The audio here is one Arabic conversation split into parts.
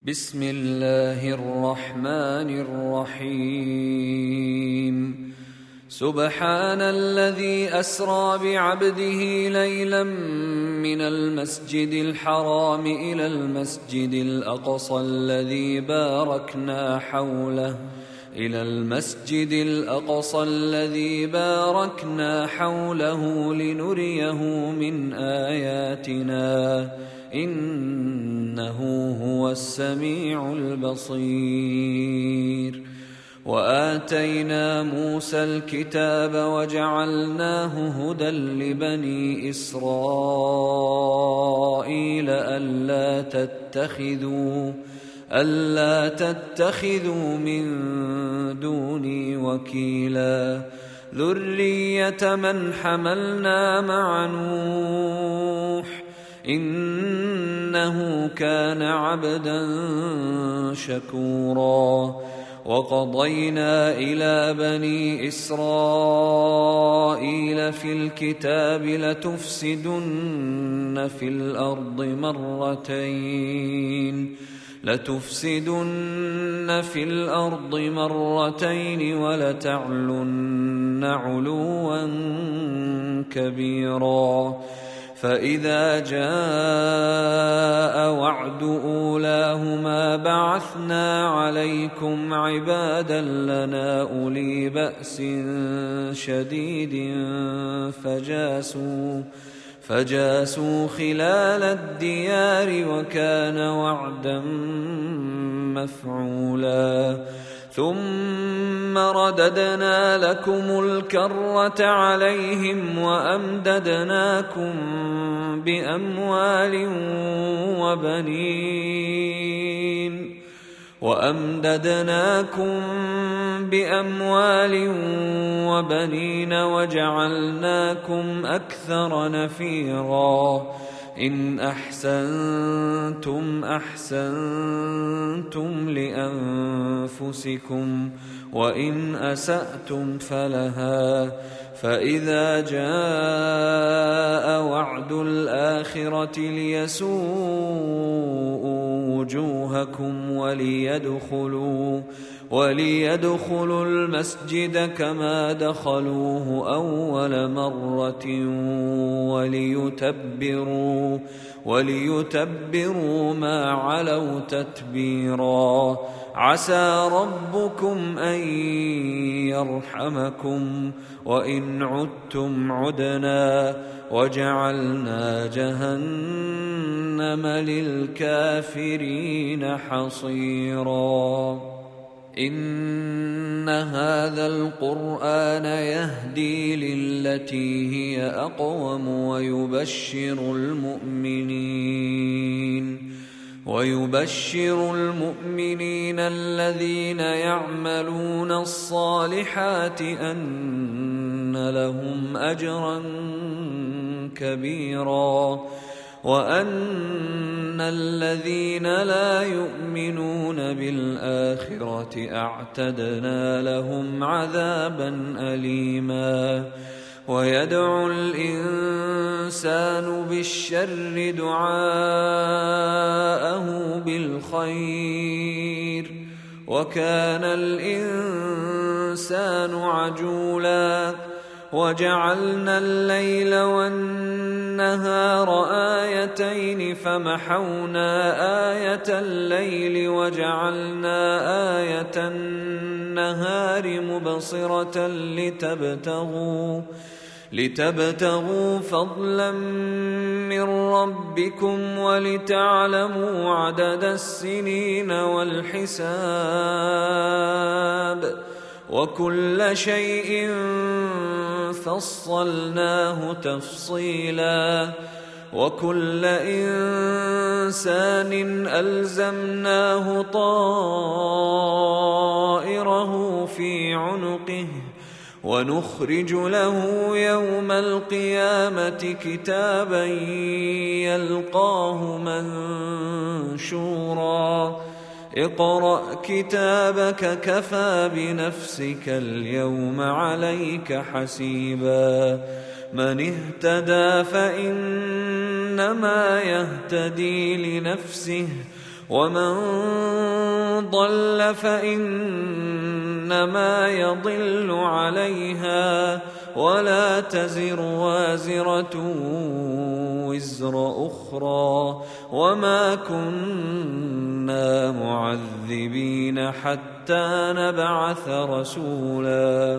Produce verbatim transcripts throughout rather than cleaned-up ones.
بسم الله الرحمن الرحيم سبحان الذي أسرى بعبده ليلا من المسجد الحرام إلى المسجد الأقصى الذي باركنا حوله إلى المسجد الأقصى الذي باركنا حوله لنريه من آياتنا إنه هو السميع البصير. وآتينا موسى الكتاب وجعلناه هدى لبني إسرائيل ألا تتخذوا ألا تتخذوا من دوني وكيلا ذرية من حملنا مع نوح إنه كان عبدا شكورا. وقضينا إلى بني إسرائيل في الكتاب لتفسدن في الأرض مرتين لتفسدن في الأرض مرتين ولتعلن علوا كبيرا. فإذا جاء وعد أولاهما بعثنا عليكم عبادا لنا أولي بأس شديد فجاسوا فجاسوا خلال الديار وكان وعدا مفعولا. ثم رددنا لكم الكرة عليهم وأمددناكم بأموال وبنين وأمددناكم بأموال وبنين وجعلناكم أكثر نفيرا. إن أحسنتم أحسنتم لأنفسكم وإن أسأتم فلها. فإذا جاء وعد الآخرة ليسوءوا وجوهكم وليدخلوا وليدخلوا المسجد كما دخلوه أول مرة وليتبروا وليتبروا ما علوا تتبيرا. عسى ربكم أن يرحمكم وإن عدتم عدنا وجعلنا جهنم للكافرين حصيرا. إن هذا القرآن يهدي للتي هي أقوم ويبشر المؤمنين ويبشر المؤمنين الذين يعملون الصالحات أن لهم أجرا كبيرا وأن الذين لا يؤمنون بالآخرة أعتدنا لهم عذابا أليما. ويدعو الإنسان بالشر دعاءه بالخير وكان الإنسان عجولا. وجعلنا الليل والنهار آيتين فمحونا آية الليل وجعلنا آية النهار مبصرة لتبتغوا لتبتغوا فضلا من ربكم ولتعلموا عدد السنين والحساب وكل شيء فصلناه تفصيلا. وكل إنسان ألزمناه طائره في عنقه ونخرج له يوم القيامة كتابا يلقاه منشورا. اقرأ كتابك كفى بنفسك اليوم عليك حسيبا. من اهتدى فإنما يهتدي لنفسه ومن ضل فإنما يضل عليها ولا تزر وازرة وزر أخرى وما كنا معذبين حتى نبعث رسولا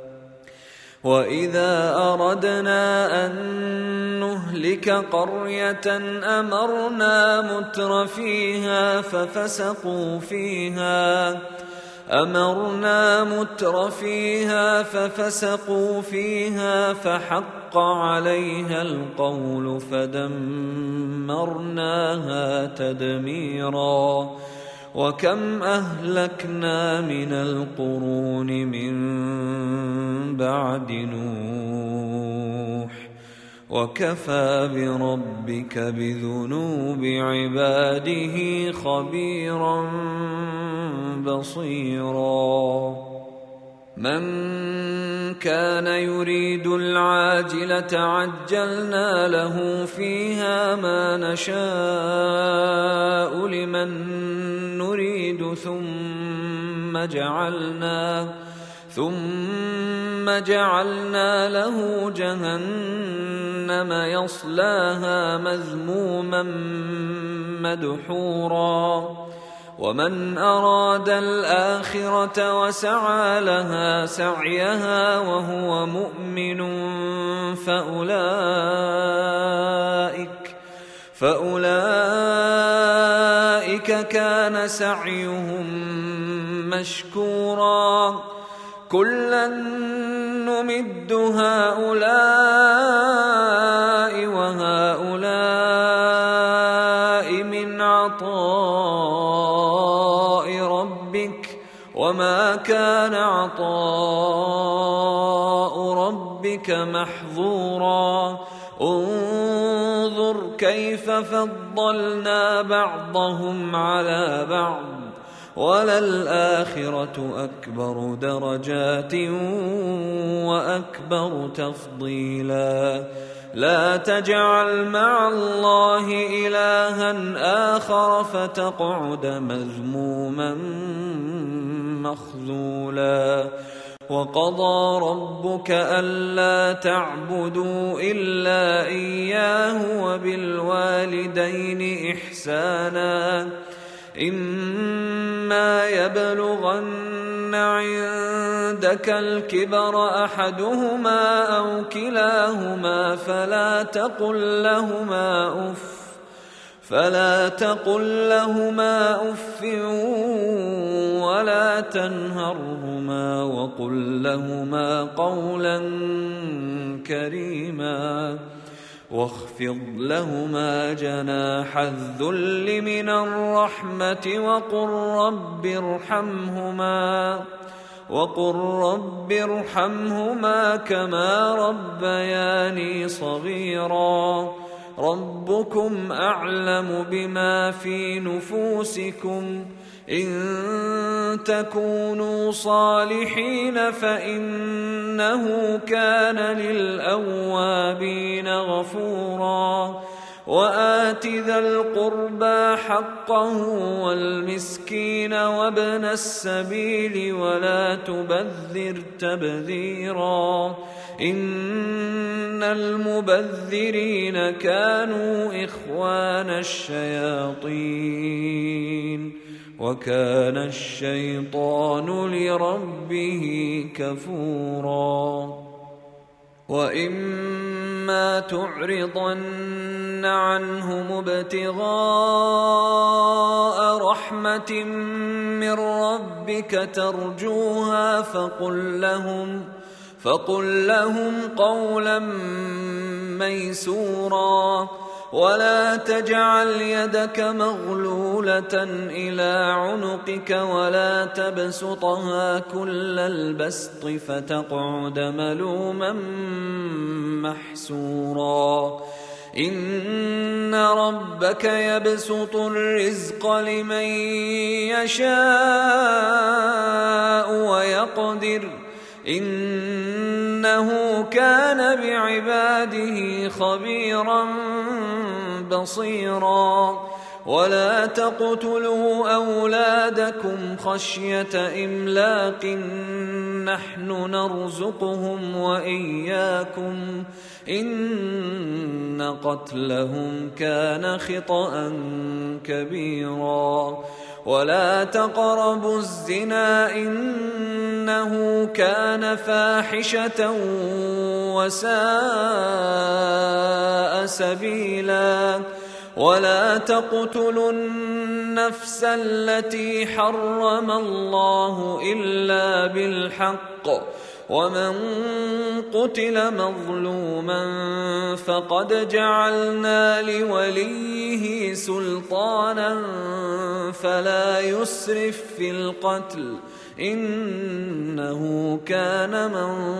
وإذا أردنا أن نهلك قرية أمرنا متر فيها ففسقوا فيها أمرنا متر فيها ففسقوا فيها فحق عليها القول فدمرناها تدميرا وكم أهلكنا من القرون من بعد نوح وكفى بربك بذنوب عباده خبيرا بصيرا من كان يريد العاجلة عجلنا له فيها ما نشاء لمن نريد ثم جعلنا ثم جعلنا له جهنم يصلاها مذموما مدحورا ومن أراد الآخرة وسعى لها سعيها وهو مؤمن فأولئك فأولئك كان سعيهم مشكورا كلا نمد هؤلاء وهؤلاء من عطاء ربك وما كان عطاء ربك محظورا انظر كيف فضلنا بعضهم على بعض وللآخرة أكبر درجات وأكبر تفضيلا لا تجعل مع الله إلها آخر فتقعد مذموما مخذولا وقضى ربك ألا تعبدوا إلا إياه وبالوالدين إحسانا إما يبلغن عندك الكبر أحدهما أو كلاهما فلا تقل لهما أف فلا تقل لهما أف ولا تنهرهما وقل لهما قولا كريما واخفض لهما جناح الذل من الرحمة وقل رب ارحمهما وقل رب ارحمهما كما ربياني صغيرا ربكم أعلم بما في نفوسكم إن تكونوا صالحين فإنه كان للأوابين غفورا وآت ذا القربى حقه والمسكين وابن السبيل ولا تبذر تبذيرا إن المبذرين كانوا إخوان الشياطين وكان الشيطان لربه كفورا وإما تعرضن عنهم ابتغاء رحمة من ربك ترجوها فقل لهم فقل لهم قولا ميسورا ولا تجعل يدك مغلولة إلى عنقك ولا تبسطها كل البسط فتقعد ملوما محسورا إن ربك يبسط الرزق لمن يشاء ويقدر إنه كان بعباده خبيرا بصيرا ولا تقتلوا أولادكم خشية إملاق نحن نرزقهم وإياكم إن قتلهم كان خطأ كبيرا ولا تقربوا الزنا إنه كان فاحشة وساء سبيلا ولا تقتلوا النفس التي حرم الله إلا بالحق ومن قتل مظلوما فقد جعلنا لوليه سلطانا فلا يسرف في القتل إنه كان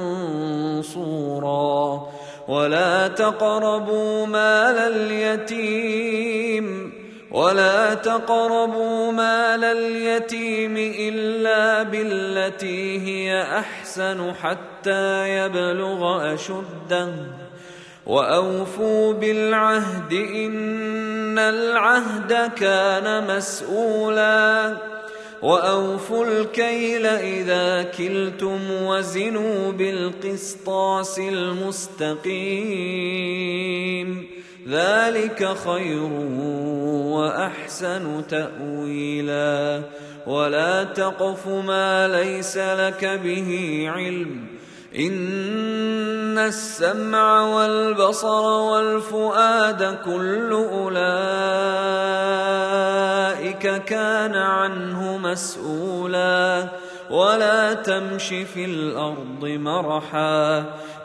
منصورا ولا تقربوا مال اليتيم ولا تقربوا مال اليتيم إلا بالتي هي أحسن حتى يبلغ أشده وأوفوا بالعهد إن العهد كان مسؤولا وأوفوا الكيل إذا كلتم وزنوا بالقسطاس المستقيم ذلك خير وأحسن تأويلا ولا تقف ما ليس لك به علم إن السمع والبصر والفؤاد كل أولئك كان عنه مسؤولا ولا تمش في الأرض مرحا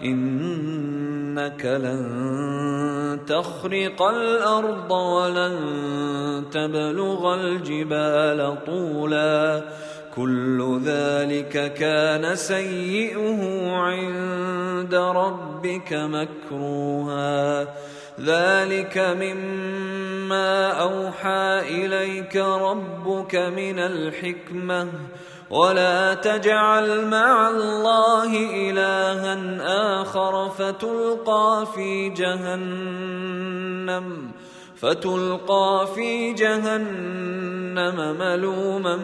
إنك لن تخرق الأرض ولن تبلغ الجبال طولا كل ذلك كان سيئه عند ربك مكروها ذلك مما أوحى إليك ربك من الحكمة ولا تجعل مع الله إلها آخر فتلقى في جهنم فتلقى في جهنم ملوما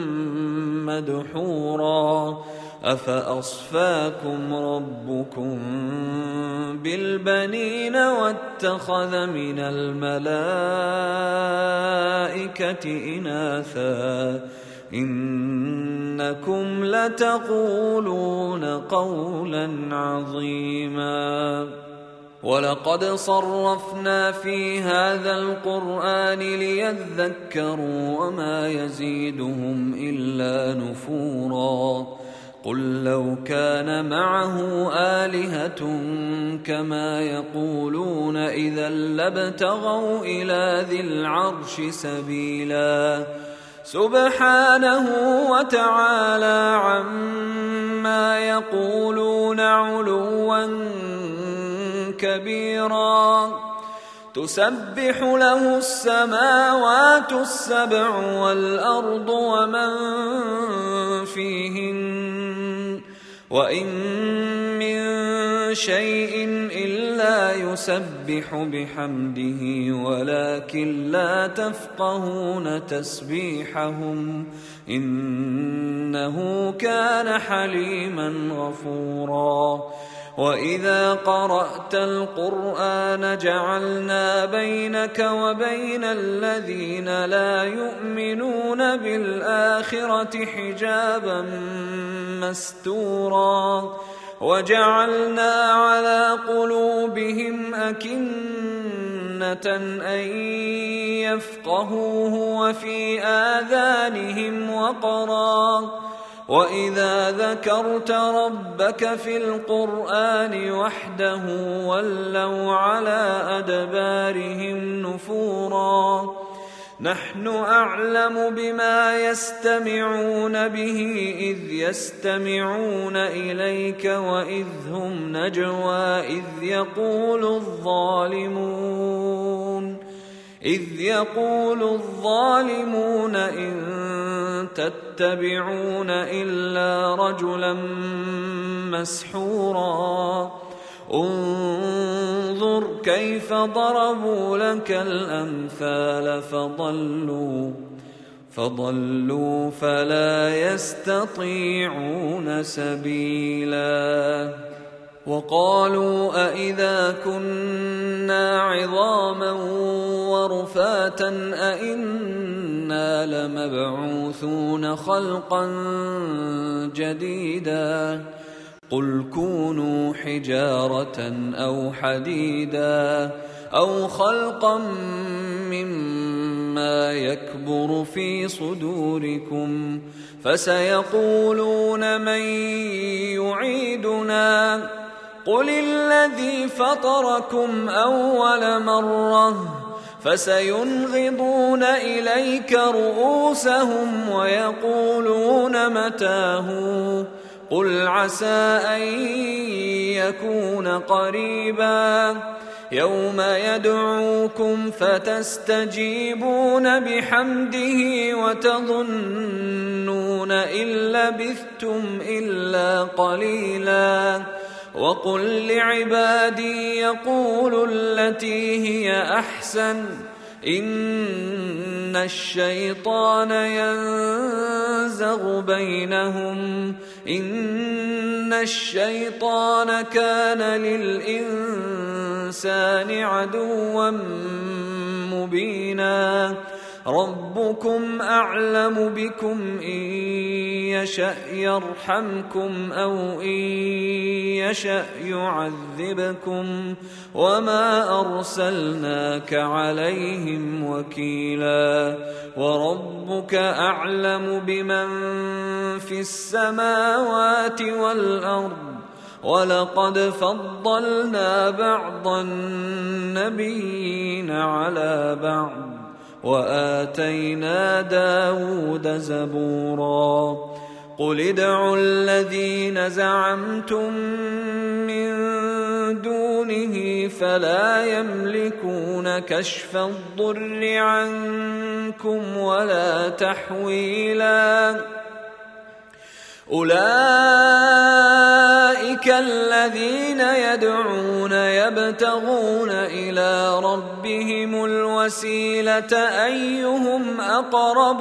مدحورا أفأصفاكم ربكم بالبنين واتخذ من الملائكة إناثا إنكم لتقولون قولا عظيما ولقد صرفنا في هذا القرآن ليذكروا وما يزيدهم إلا نفورا قل لو كان معه آلهة كما يقولون إذا لابتغوا إلى ذي العرش سبيلا سبحانه وتعالى عما يقولون علوا كبيرا تسبح له السماوات السبع والأرض ومن فيهن وإن من شيء إلا يسبح بحمده ولكن لا تفقهون تسبيحهم إنه كان حليما غفورا وإذا قرأت القرآن جعلنا بينك وبين الذين لا يؤمنون بالآخرة حجابا مستورا وجعلنا على قلوبهم أكنة أن يفقهوه وفي آذانهم وقرا وإذا ذكرت ربك في القرآن وحده ولوا على أدبارهم نفورا نحن أعلم بما يستمعون به إذ يستمعون إليك وإذ هم نجوى إذ يقول الظالمون إذ يقول الظالمون إن تتبعون إلا رجلا مسحورا انظر كيف ضربوا لك الأمثال فضلوا فضلوا فلا يستطيعون سبيلا وقالوا أإذا كنا عظاما ورفاتا أإنا لمبعوثون خلقا جديدا قل كونوا حجارة أو حديدا أو خلقا مما يكبر في صدوركم فسيقولون من يعيدنا قل الذي فطركم أول مرة فسينغضون إليك رؤوسهم ويقولون متاه قل عسى أن يكون قريبا يوم يدعوكم فتستجيبون بحمده وتظنون إن لبثتم إلا قليلا وقل لعبادي يقولوا التي هي أحسن إن الشيطان ينزغ بينهم إن الشيطان كان للإنسان عدوا مبينا ربكم أعلم بكم إن يشأ يرحمكم أو إن يشأ يعذبكم وما أرسلناك عليهم وكيلا وربك أعلم بمن في السماوات والأرض ولقد فضلنا بعض النبيين على بعض وآتينا داود زبورا قل ادعوا الذين زعمتم من دونه فلا يملكون كشف الضر عنكم ولا تحويلا أولئك الذين يدعون يبتغون إلى ربهم الوسيلة أيهم أقرب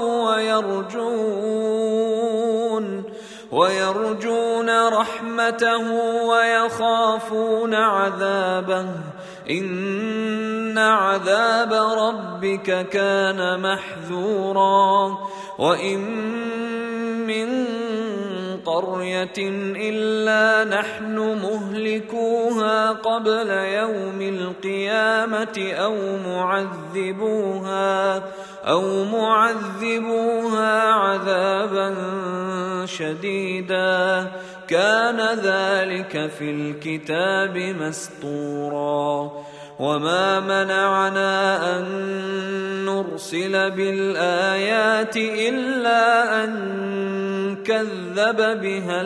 ويرجون ويرجون رحمته ويخافون عذابه إن عذاب ربك كان محذورا وإن من قرية إلا نحن مهلكوها قبل يوم القيامة أو معذبوها أو معذبوها عذابا شديدا كان ذلك في الكتاب مسطورا وما منعنا أن نرسل بالآيات إلا أن كذب بها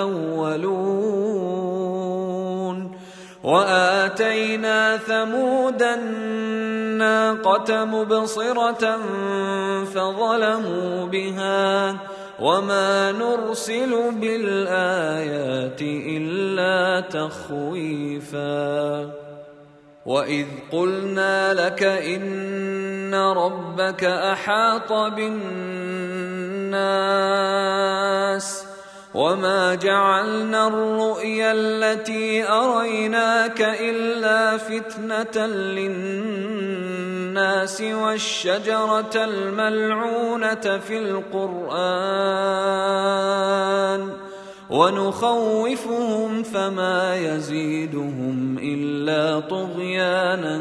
الأولون وآتينا ثمود الناقة مبصرة فظلموا بها وما نرسل بالآيات إلا تخويفا وإذ قلنا لك إن ربك أحاط بالناس وما جعلنا الرؤيا التي أريناك إلا فتنة للناس والشجرة الملعونة في القرآن ونخوفهم فما يزيدهم إلا طغيانا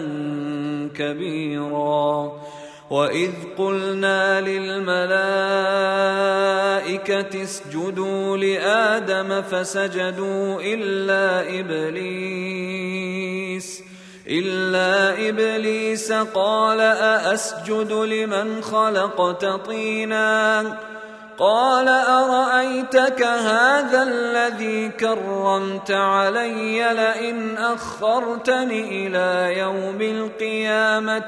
كبيرا وإذ قلنا للملائكة اسجدوا لآدم فسجدوا إلا إبليس إلا إبليس قال أأسجد لمن خلقت طينا قال أرأيتك هذا الذي كرمت علي لئن أخرتني إلى يوم القيامة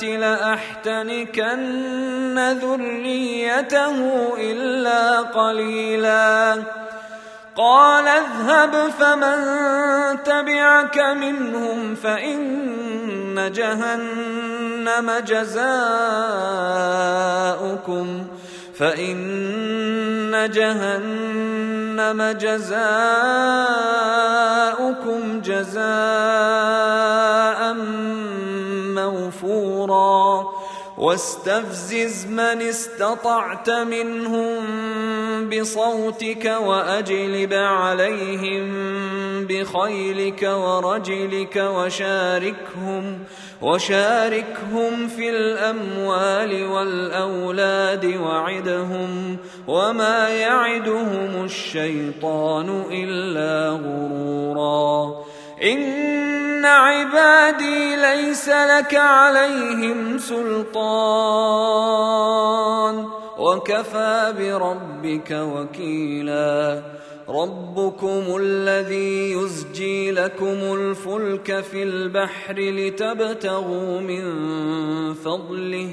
لأحتنكن ذريته إلا قليلا قال اذهب فمن تبعك منهم فإن جهنم جزاؤكم فإن جهنم جزاؤكم جزاء موفورا واستفزز من استطعت منهم بصوتك وأجلب عليهم بخيلك ورجلك وشاركهم وشاركهم في الأموال والأولاد وعدهم وما يعدهم الشيطان إلا غرورا إن عبادي ليس لك عليهم سلطان وكفى بربك وكيلا ربكم الذي يزجي لكم الفلك في البحر لتبتغوا من فضله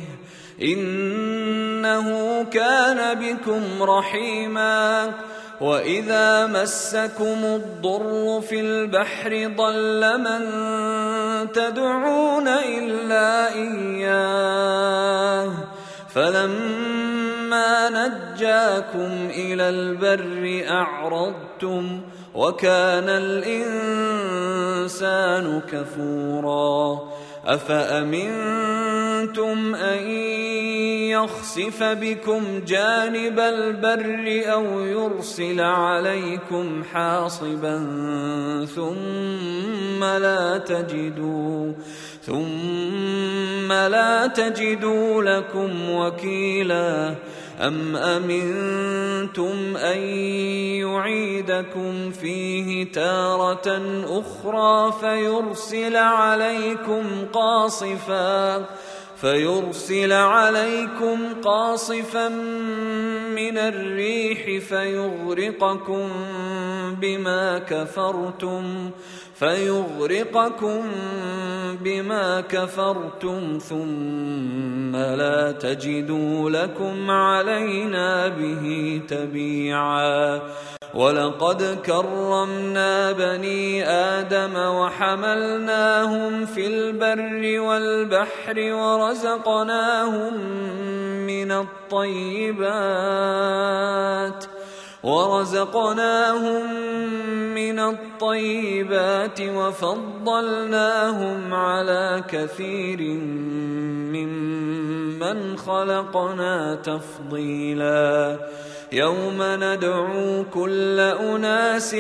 إنه كان بكم رحيما وإذا مسكم الضر في البحر ضل من تدعون إلا إياه فلما نجاكم إلى البر أعرضتم وكان الإنسان كفورا أفأمنتم أن يخسف بكم جانب البر أو يرسل عليكم حاصبا ثم لا تجدوا ثم لا تجدوا لكم وكيلا أم أمنتم أن يعيدكم فيه تارة أخرى فيرسل عليكم قاصفا فيرسل عليكم قاصفا من الريح فيغرقكم بما كفرتم فيغرقكم بما كفرتم ثم لا تجدوا لكم علينا به تبيعا ولقد كرمنا بني آدم وحملناهم في البر والبحر ورزقناهم من الطيبات ورزقناهم من الطيبات وفضلناهم على كثير ممن خلقنا تفضيلا يوم ندعو كل أناس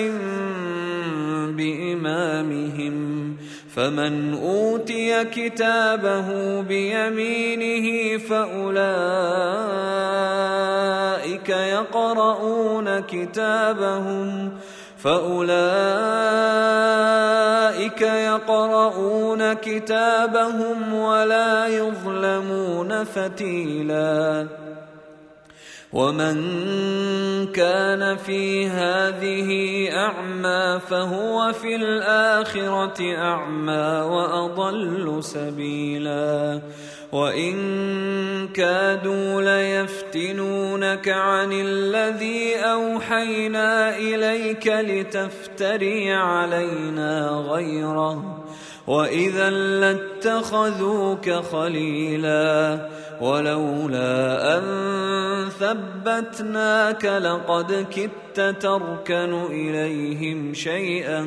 بإمامهم فمن أوتي كتابه بيمينه فأولئك يقرؤون كتابهم فأولئك يقرؤون كتابهم ولا يظلمون فتيلا ومن كان في هذه أعمى فهو في الآخرة أعمى وأضل سبيلا وإن كادوا ليفتنونك عن الذي أوحينا إليك لتفتري علينا غيره وإذا لاتخذوك خليلا ولولا أن ثبتناك لقد كدت تركن إليهم شيئا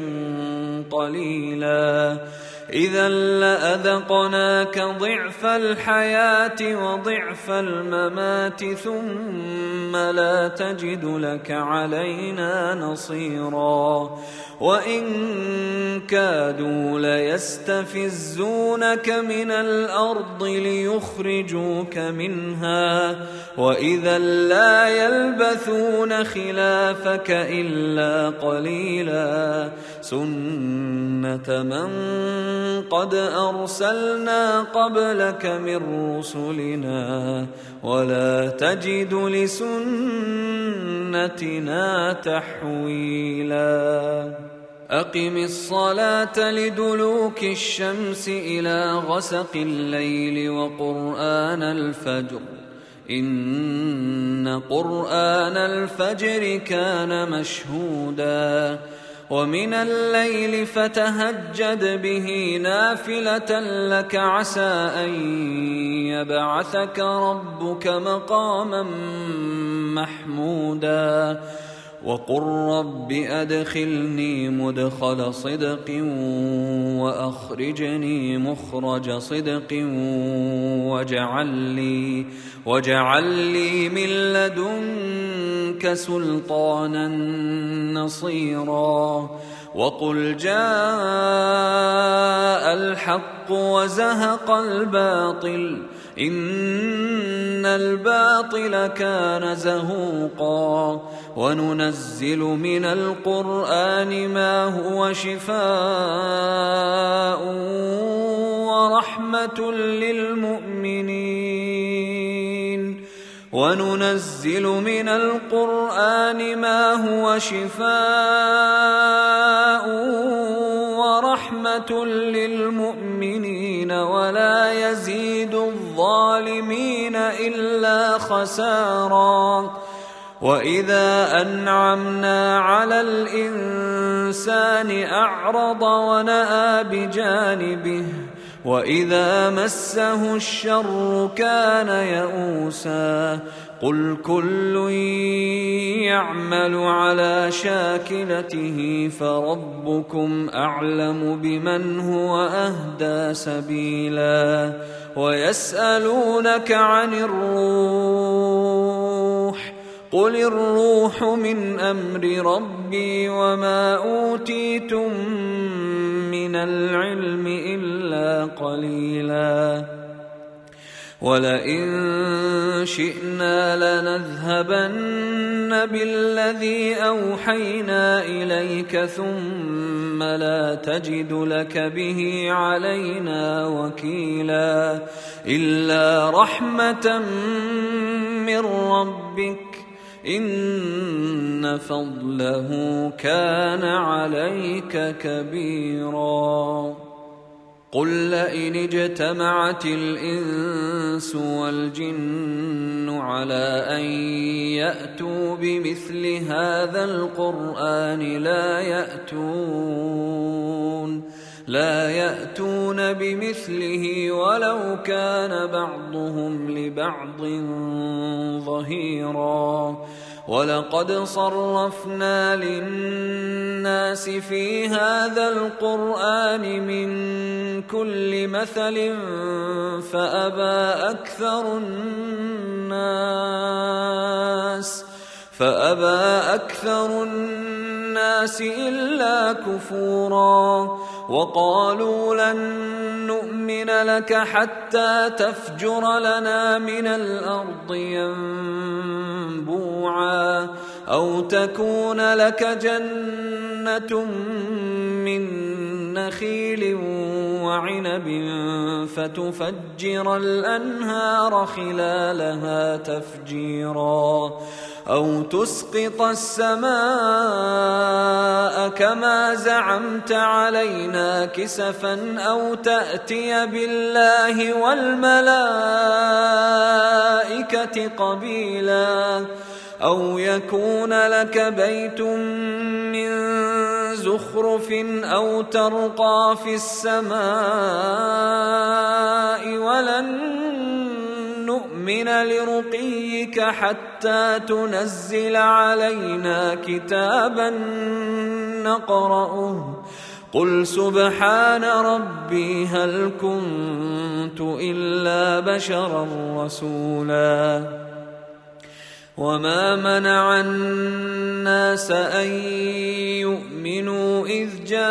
قليلا إذا لأذقناك ضعف الحياة وضعف الممات ثم لا تجد لك علينا نصيرا وإن كادوا ليستفزونك من الأرض ليخرجوك منها وإذا لا يلبثون خلافك إلا قليلا سنة من قد أرسلنا قبلك من رسلنا ولا تجد لسنتنا تحويلا أقم الصلاة لدلوك الشمس إلى غسق الليل وقرآن الفجر إن قرآن الفجر كان مشهودا ومن الليل فتهجد به نافلة لك عسى أن يبعثك ربك مقاما محمودا وقل رب أدخلني مدخل صدق وأخرجني مخرج صدق واجعل لي, واجعل لي من لدنك سلطانا نصيرا وقل جاء الحق وزهق الباطل إن الباطل كان زهوقا وننزل من القرآن ما هو شفاء ورحمة للمؤمنين وننزل من القرآن ما هو شفاء ورحمة للمؤمنين ولا يزيد الظالمين إلا خسارا وإذا أنعمنا على الإنسان أعرض ونأى بجانبه وإذا مسه الشر كان يئوسا قل كل يعمل على شاكلته فربكم أعلم بمن هو أهدى سبيلا ويسألونك عن الروح قل الروح من أمر ربي وما أوتيتم من العلم إلا قليلا ولئن شئنا لنذهبن بالذي أوحينا إليك ثم لا تجد لك به علينا وكيلا إلا رحمة من ربك إن فضله كان عليك كبيرا قل لئن اجتمعت الإنس والجن على أن يأتوا بمثل هذا القرآن لا يأتون لا يأتون بمثله ولو كان بعضهم لبعض ظهيرا ولقد صرفنا للناس في هذا القرآن من كل مثل فأبى أكثر الناس فأبى أكثر الناس إلا كفورا وقالوا لن نؤمن لك حتى تفجر لنا من الأرض ينبوعا أو تكون لك جنة من نخيل وعنب فتفجر الأنهار خلالها تفجيرا أو تسقط السماء كما زعمت علينا كسفا أو تأتي بالله والملائكة قبيلا أو يكون لك بيت من زخرف أو ترقى في السماء ولن نؤمن لرقيك حتى تنزل علينا كتابا نقرأه قل سبحان ربي هل كنت إلا بشرا رسولا وما منع الناس أن يؤمنوا إذ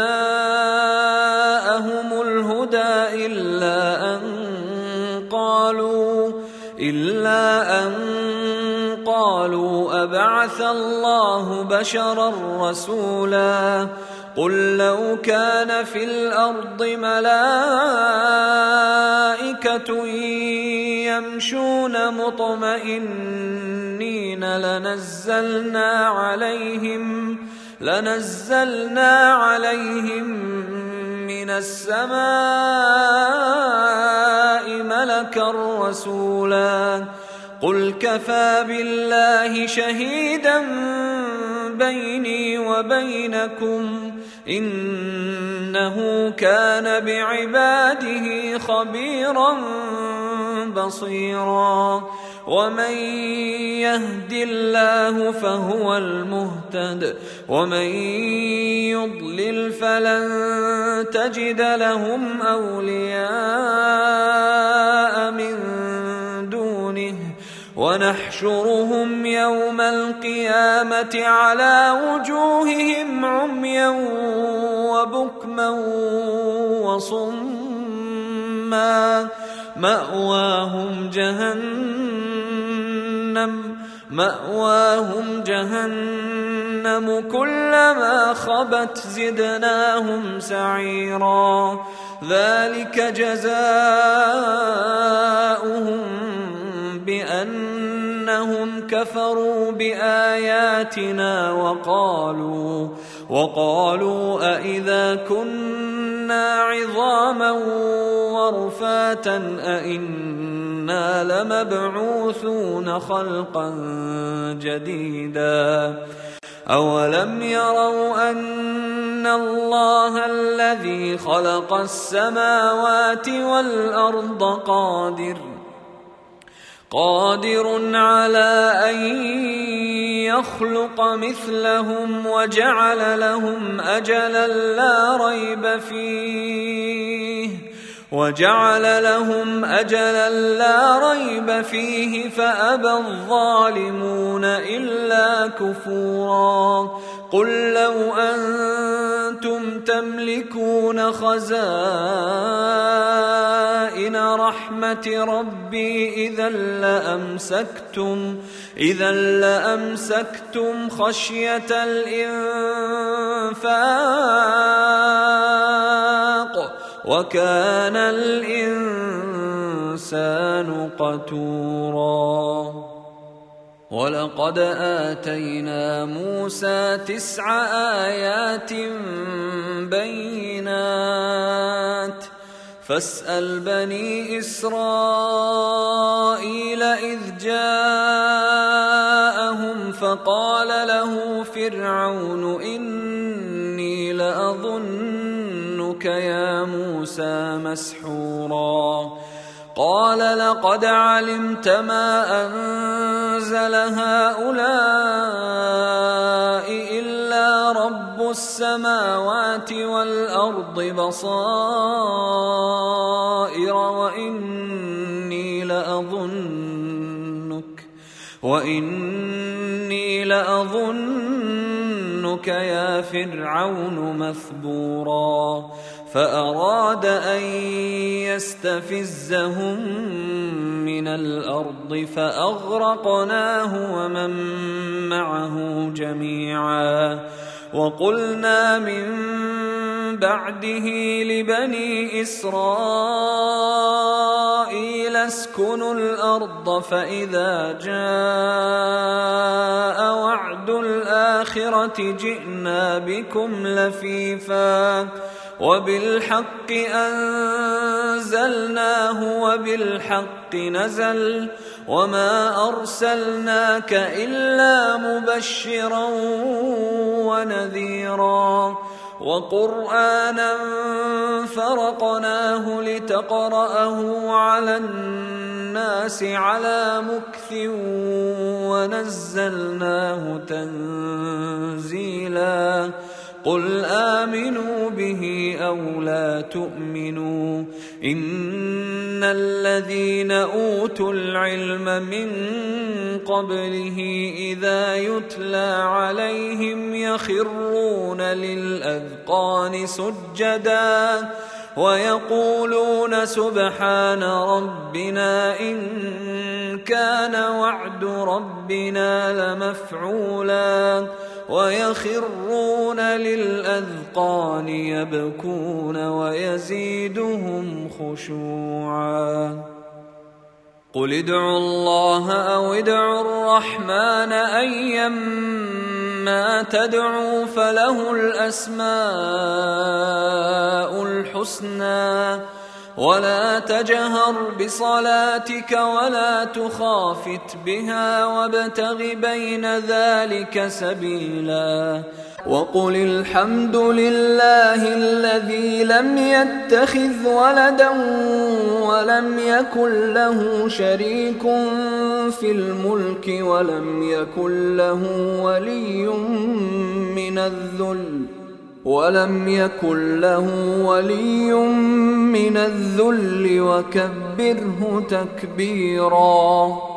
جاءهم الهدى إلا أن قالوا إلا أن قالوا أبعث الله بشرا رسولا قل لو كان في الأرض ملائكة يمشون مطمئنين لنزلنا عليهم لنزلنا عليهم من السماء ملكا رسولا قل كفى بالله شهيدا بيني وبينكم إنه كان بعباده خبيرا بصيرا ومن يهد الله فهو المهتد ومن يضلل فلن تجد لهم أولياء من دونه ونحشرهم يوم القيامة على وجوههم عميا وبكما وصما مأواهم جهنم مأواهم جهنم كلما خبت زدناهم سعيرا ذلك جزاؤهم بأنهم كفروا بآياتنا وقالوا وقالوا أإذا كنا عظاما ورفاتا أإنا لمبعوثون خلقا جديدا أولم يروا أن الله الذي خلق السماوات والأرض قادر قادر على أن يخلق مثلهم وجعل لهم أجلا لا ريب فيه وجعل لهم أجلا لا ريب فيه فأبى الظالمون إلا كفورا قل لو أنتم تملكون خزائن رحمة ربي إذا لأمسكتم إذا لأمسكتم خشية الإنفاق وكان الإنسان قتورا ولقد آتينا موسى تسع آيات بينات فاسأل بني إسرائيل إذ جاءهم فقال له فرعون إني لأظنك يا موسى مسحورا قال لقد علمت ما أنزل هؤلاء إلا رب السماوات والأرض بصائر وإني لأظنك وإني لأظنك يا فرعون مثبورا فأراد أن يستفزهم من الأرض فأغرقناه ومن معه جميعا وقلنا من بعده لبني إسرائيل اسكنوا الأرض فإذا جاء وعد الآخرة جئنا بكم لفيفا وبالحق أنزلناه وبالحق نزل وما أرسلناك إلا مبشرا ونذيرا وقرآنا فرقناه لتقرأه على الناس على مكث ونزلناه تنزيلا قل آمنوا به أو لا تؤمنوا إن الذين أوتوا العلم من قبله إذا يتلى عليهم يخرون للأذقان سجدا ويقولون سبحان ربنا إن كان وعد ربنا لمفعولا ويخرون للأذقان يبكون ويزيدهم خشوعا قل ادعوا الله أو ادعوا الرحمن أيما تدعوا فله الأسماء الحسنى ولا تجهر بصلاتك ولا تخافت بها وابتغ بين ذلك سبيلا وقل الحمد لله الذي لم يتخذ ولدا ولم يكن له شريك في الملك ولم يكن له ولي من الذل ولم يكن له ولي من الذل وكبره تكبيرا.